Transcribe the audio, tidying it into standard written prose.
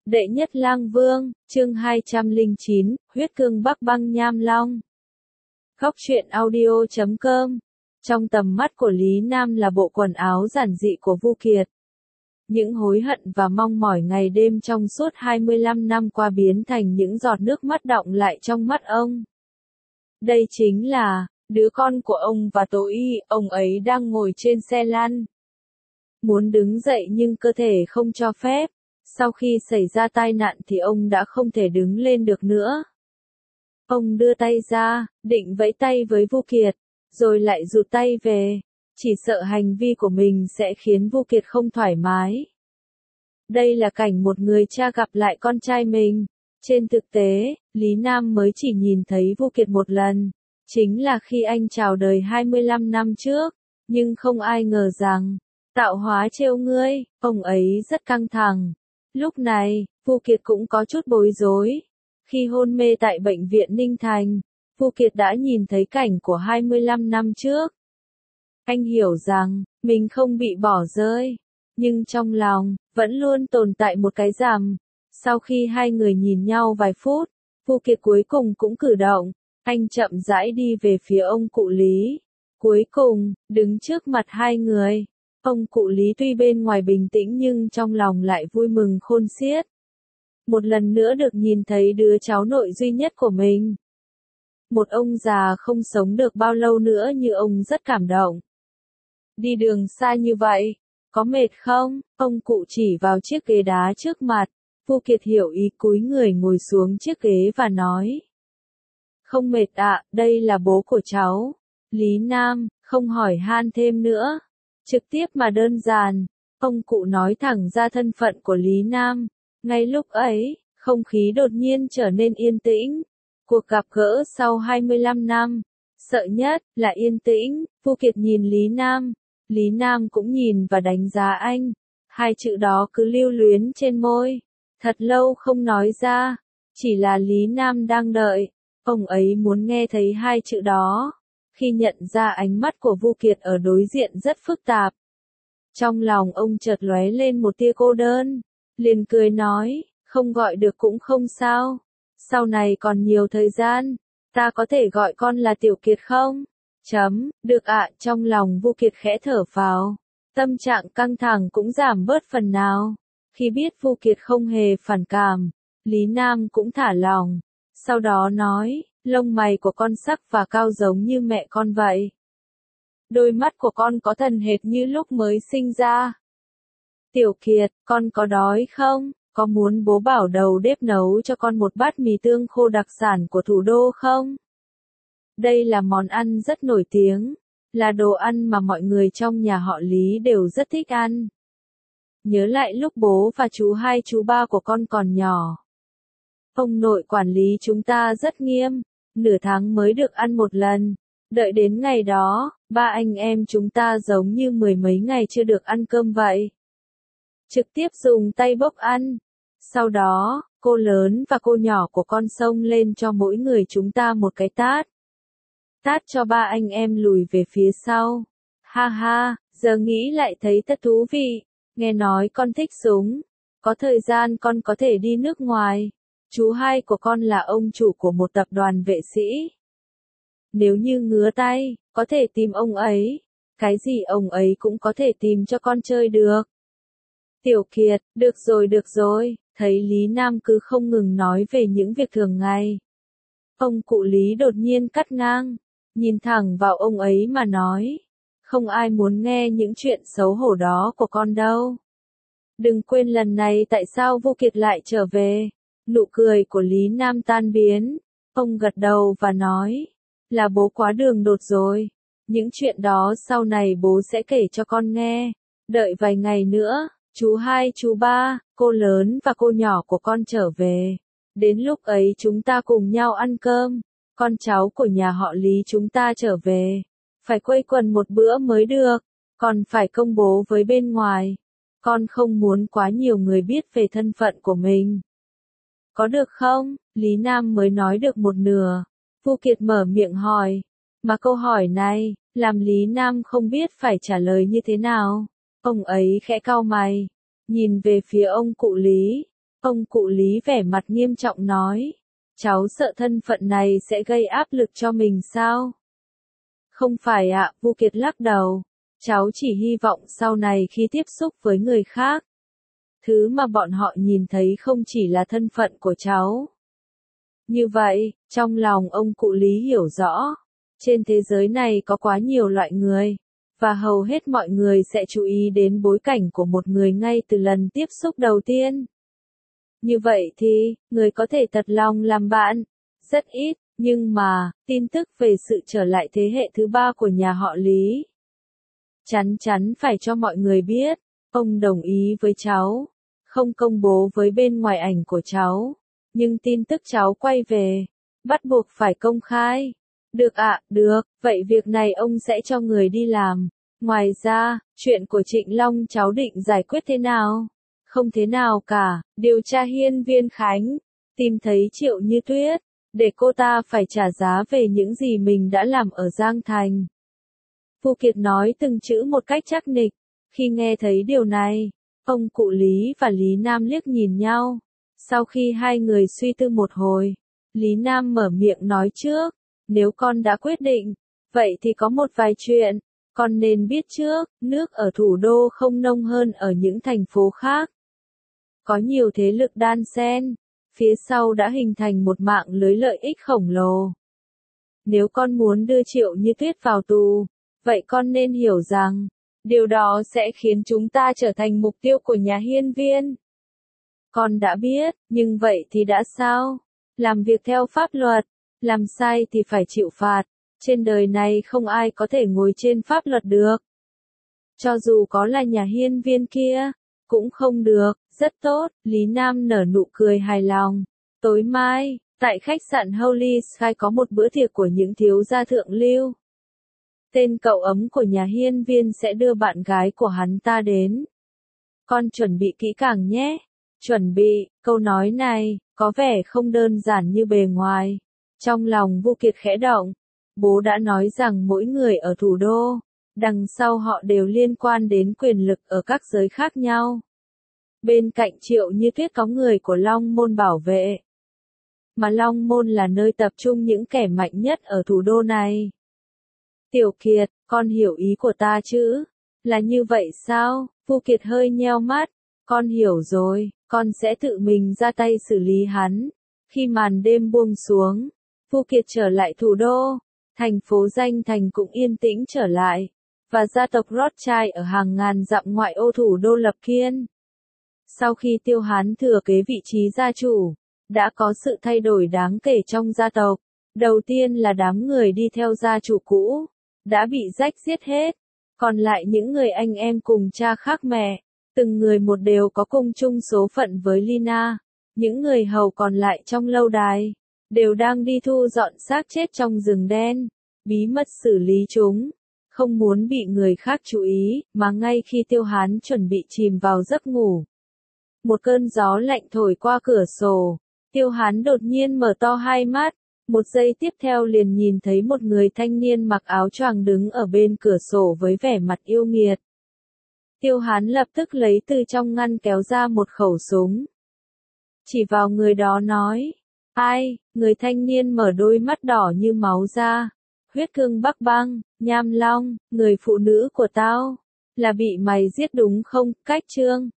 Đệ nhất lang vương, chương 209, huyết cương Bắc băng nham long. Góc truyện audio.com. Trong tầm mắt của Lý Nam là bộ quần áo giản dị của Vu Kiệt. Những hối hận và mong mỏi ngày đêm trong suốt 25 năm qua biến thành những giọt nước mắt đọng lại trong mắt ông. Đây chính là đứa con của ông và Tố Y, ông ấy đang ngồi trên xe lăn. Muốn đứng dậy nhưng cơ thể không cho phép. Sau khi xảy ra tai nạn thì ông đã không thể đứng lên được nữa. Ông đưa tay ra, định vẫy tay với Vu Kiệt, rồi lại rụt tay về, chỉ sợ hành vi của mình sẽ khiến Vu Kiệt không thoải mái. Đây là cảnh một người cha gặp lại con trai mình. Trên thực tế, Lý Nam mới chỉ nhìn thấy Vu Kiệt một lần, chính là khi anh chào đời 25 năm trước, nhưng không ai ngờ rằng, tạo hóa trêu ngươi, ông ấy rất căng thẳng. Lúc này, Vu Kiệt cũng có chút bối rối. Khi hôn mê tại bệnh viện Ninh Thành, Vu Kiệt đã nhìn thấy cảnh của 25 năm trước. Anh hiểu rằng, mình không bị bỏ rơi, nhưng trong lòng, vẫn luôn tồn tại một cái rằm. Sau khi hai người nhìn nhau vài phút, Vu Kiệt cuối cùng cũng cử động, anh chậm rãi đi về phía ông cụ Lý. Cuối cùng, đứng trước mặt hai người. Ông cụ Lý tuy bên ngoài bình tĩnh nhưng trong lòng lại vui mừng khôn xiết. Một lần nữa được nhìn thấy đứa cháu nội duy nhất của mình. Một ông già không sống được bao lâu nữa như ông rất cảm động. Đi đường xa như vậy, có mệt không? Ông cụ chỉ vào chiếc ghế đá trước mặt. Vu Kiệt hiểu ý cúi người ngồi xuống chiếc ghế và nói. Không mệt ạ, đây là bố của cháu. Lý Nam, không hỏi han thêm nữa. Trực tiếp mà đơn giản, ông cụ nói thẳng ra thân phận của Lý Nam. Ngay lúc ấy, không khí đột nhiên trở nên yên tĩnh. Cuộc gặp gỡ sau 25 năm, sợ nhất là yên tĩnh. Vu Kiệt nhìn Lý Nam, Lý Nam cũng nhìn và đánh giá anh. Hai chữ đó cứ lưu luyến trên môi, thật lâu không nói ra, chỉ là Lý Nam đang đợi, ông ấy muốn nghe thấy hai chữ đó. Khi nhận ra ánh mắt của Vu Kiệt ở đối diện rất phức tạp, trong lòng ông chợt lóe lên một tia cô đơn, liền cười nói, không gọi được cũng không sao, sau này còn nhiều thời gian, ta có thể gọi con là Tiểu Kiệt không? Được ạ, trong lòng Vu Kiệt khẽ thở phào, tâm trạng căng thẳng cũng giảm bớt phần nào. Khi biết Vu Kiệt không hề phản cảm, Lý Nam cũng thả lòng, sau đó nói, lông mày của con sắc và cao giống như mẹ con vậy. Đôi mắt của con có thần hệt như lúc mới sinh ra. Tiểu Kiệt, con có đói không? Có muốn bố bảo đầu bếp nấu cho con một bát mì tương khô đặc sản của thủ đô không? Đây là món ăn rất nổi tiếng, là đồ ăn mà mọi người trong nhà họ Lý đều rất thích ăn. Nhớ lại lúc bố và chú hai chú ba của con còn nhỏ. Ông nội quản lý chúng ta rất nghiêm, nửa tháng mới được ăn một lần. Đợi đến ngày đó, ba anh em chúng ta giống như mười mấy ngày chưa được ăn cơm vậy. Trực tiếp dùng tay bốc ăn. Sau đó, cô lớn và cô nhỏ của con xông lên cho mỗi người chúng ta một cái tát. Tát cho ba anh em lùi về phía sau. Ha ha, giờ nghĩ lại thấy thật thú vị. Nghe nói con thích súng. Có thời gian con có thể đi nước ngoài. Chú hai của con là ông chủ của một tập đoàn vệ sĩ. Nếu như ngứa tay, có thể tìm ông ấy. Cái gì ông ấy cũng có thể tìm cho con chơi được. Tiểu Kiệt, được rồi, thấy Lý Nam cứ không ngừng nói về những việc thường ngày. Ông cụ Lý đột nhiên cắt ngang, nhìn thẳng vào ông ấy mà nói. Không ai muốn nghe những chuyện xấu hổ đó của con đâu. Đừng quên lần này tại sao Vu Kiệt lại trở về. Nụ cười của Lý Nam tan biến. Ông gật đầu và nói. Là bố quá đường đột rồi. Những chuyện đó sau này bố sẽ kể cho con nghe. Đợi vài ngày nữa, chú hai, chú ba, cô lớn và cô nhỏ của con trở về. Đến lúc ấy chúng ta cùng nhau ăn cơm. Con cháu của nhà họ Lý chúng ta trở về. Phải quây quần một bữa mới được. Còn phải công bố với bên ngoài. Con không muốn quá nhiều người biết về thân phận của mình. Có được không? Lý Nam mới nói được một nửa. Vu Kiệt mở miệng hỏi. Mà câu hỏi này, làm Lý Nam không biết phải trả lời như thế nào. Ông ấy khẽ cau mày. Nhìn về phía ông cụ Lý. Ông cụ Lý vẻ mặt nghiêm trọng nói. Cháu sợ thân phận này sẽ gây áp lực cho mình sao? Không phải ạ, Vu Kiệt lắc đầu. Cháu chỉ hy vọng sau này khi tiếp xúc với người khác, thứ mà bọn họ nhìn thấy không chỉ là thân phận của cháu. Như vậy, trong lòng ông cụ Lý hiểu rõ, trên thế giới này có quá nhiều loại người, và hầu hết mọi người sẽ chú ý đến bối cảnh của một người ngay từ lần tiếp xúc đầu tiên. Như vậy thì, người có thể thật lòng làm bạn, rất ít, nhưng mà, tin tức về sự trở lại thế hệ thứ ba của nhà họ Lý chắn chắn phải cho mọi người biết. Ông đồng ý với cháu, không công bố với bên ngoài ảnh của cháu, nhưng tin tức cháu quay về, bắt buộc phải công khai. Được ạ, được, vậy việc này ông sẽ cho người đi làm. Ngoài ra, chuyện của Trịnh Long cháu định giải quyết thế nào? Không thế nào cả, điều tra hiên viên Khánh, tìm thấy Triệu Như Tuyết, để cô ta phải trả giá về những gì mình đã làm ở Giang Thành. Vu Kiệt nói từng chữ một cách chắc nịch. Khi nghe thấy điều này, ông cụ Lý và Lý Nam liếc nhìn nhau. Sau khi hai người suy tư một hồi, Lý Nam mở miệng nói trước. Nếu con đã quyết định, vậy thì có một vài chuyện, con nên biết trước, nước ở thủ đô không nông hơn ở những thành phố khác. Có nhiều thế lực đan xen, phía sau đã hình thành một mạng lưới lợi ích khổng lồ. Nếu con muốn đưa Triệu Như Tuyết vào tù, vậy con nên hiểu rằng, điều đó sẽ khiến chúng ta trở thành mục tiêu của nhà hiên viên. Con đã biết, nhưng vậy thì đã sao? Làm việc theo pháp luật, làm sai thì phải chịu phạt. Trên đời này không ai có thể ngồi trên pháp luật được. Cho dù có là nhà hiên viên kia, cũng không được. Rất tốt, Lý Nam nở nụ cười hài lòng. Tối mai, tại khách sạn Holy Sky có một bữa tiệc của những thiếu gia thượng lưu. Tên cậu ấm của nhà hiên viên sẽ đưa bạn gái của hắn ta đến. Con chuẩn bị kỹ càng nhé. Chuẩn bị, câu nói này, có vẻ không đơn giản như bề ngoài. Trong lòng Vu Kiệt khẽ động. Bố đã nói rằng mỗi người ở thủ đô, đằng sau họ đều liên quan đến quyền lực ở các giới khác nhau. Bên cạnh Triệu Như Tuyết có người của Long Môn bảo vệ. Mà Long Môn là nơi tập trung những kẻ mạnh nhất ở thủ đô này. Tiểu Kiệt, con hiểu ý của ta chứ? Là như vậy sao? Vu Kiệt hơi nheo mắt. Con hiểu rồi, con sẽ tự mình ra tay xử lý hắn. Khi màn đêm buông xuống, Vu Kiệt trở lại thủ đô. Thành phố Danh Thành cũng yên tĩnh trở lại. Và gia tộc Rothschild ở hàng ngàn dặm ngoại ô thủ đô lập kiên. Sau khi Tiêu Hán thừa kế vị trí gia chủ, đã có sự thay đổi đáng kể trong gia tộc. Đầu tiên là đám người đi theo gia chủ cũ, đã bị rách giết hết. Còn lại những người anh em cùng cha khác mẹ, từng người một đều có cùng chung số phận với Lina. Những người hầu còn lại trong lâu đài, đều đang đi thu dọn xác chết trong rừng đen, bí mật xử lý chúng. Không muốn bị người khác chú ý, mà ngay khi Tiêu Hán chuẩn bị chìm vào giấc ngủ, một cơn gió lạnh thổi qua cửa sổ. Tiêu Hán đột nhiên mở to hai mắt, một giây tiếp theo liền nhìn thấy một người thanh niên mặc áo choàng đứng ở bên cửa sổ với vẻ mặt yêu nghiệt. Tiêu Hán lập tức lấy từ trong ngăn kéo ra một khẩu súng. Chỉ vào người đó nói, ai? Người thanh niên mở đôi mắt đỏ như máu ra. Huyết cương Bắc Băng, Nham Long, người phụ nữ của tao, là bị mày giết đúng không? Cách Trương.